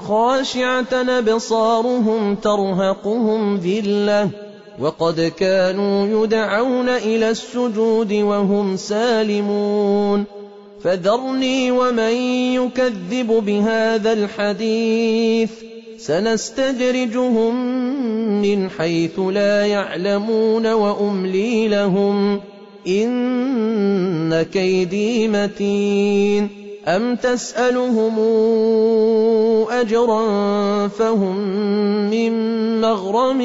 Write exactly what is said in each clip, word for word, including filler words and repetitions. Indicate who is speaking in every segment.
Speaker 1: خاشعة أبصارهم ترهقهم ذلة وقد كانوا يدعون إلى السجود وهم سالمون فذرني ومن يكذب بهذا الحديث سنستدرجهم من حيث لا يعلمون وأملي لهم إن كيدي متين أم تسألهم أجرا فهم من مغرم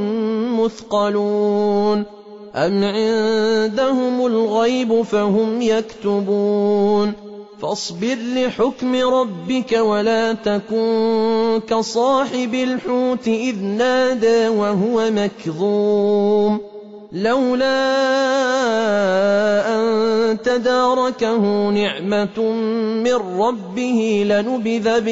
Speaker 1: مثقلون أم عندهم الغيب فهم يكتبون فاصبر لحكم ربك ولا تكن كصاحب الحوت إذ نادى وهو مكظوم لولا أن تداركه نعمة من ربه لنبذ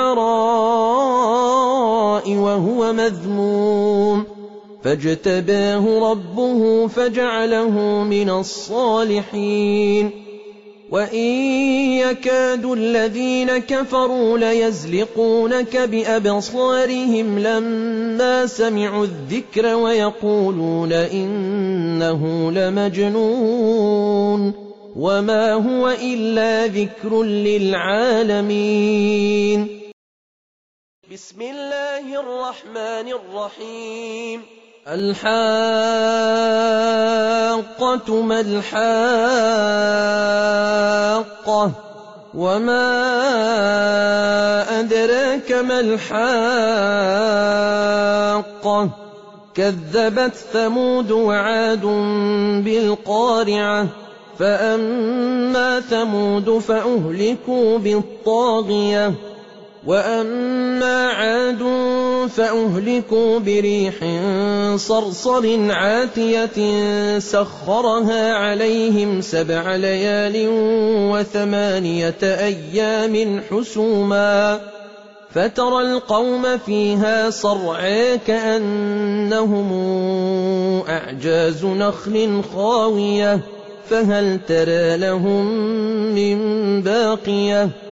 Speaker 1: بالعراء وهو مذموم فاجتباه ربه فجعله من الصالحين وإن يكاد الذين كفروا ليزلقونك بأبصارهم لما سمعوا الذكر ويقولون إنه لمجنون وما هو إلا ذكر للعالمين. بسم الله الرحمن الرحيم. الحاقة ما الحاقة وما أدراك ما الحاقة كذبت ثمود وعاد بالقارعة فأما ثمود فأهلكوا بالطاغية وأما عاد فأهلكوا بريح صرصر عاتية سخرها عليهم سبع ليال وثمانية أيام حسوما فترى القوم فيها صرعى كأنهم أعجاز نخل خاوية فهل ترى لهم من باقية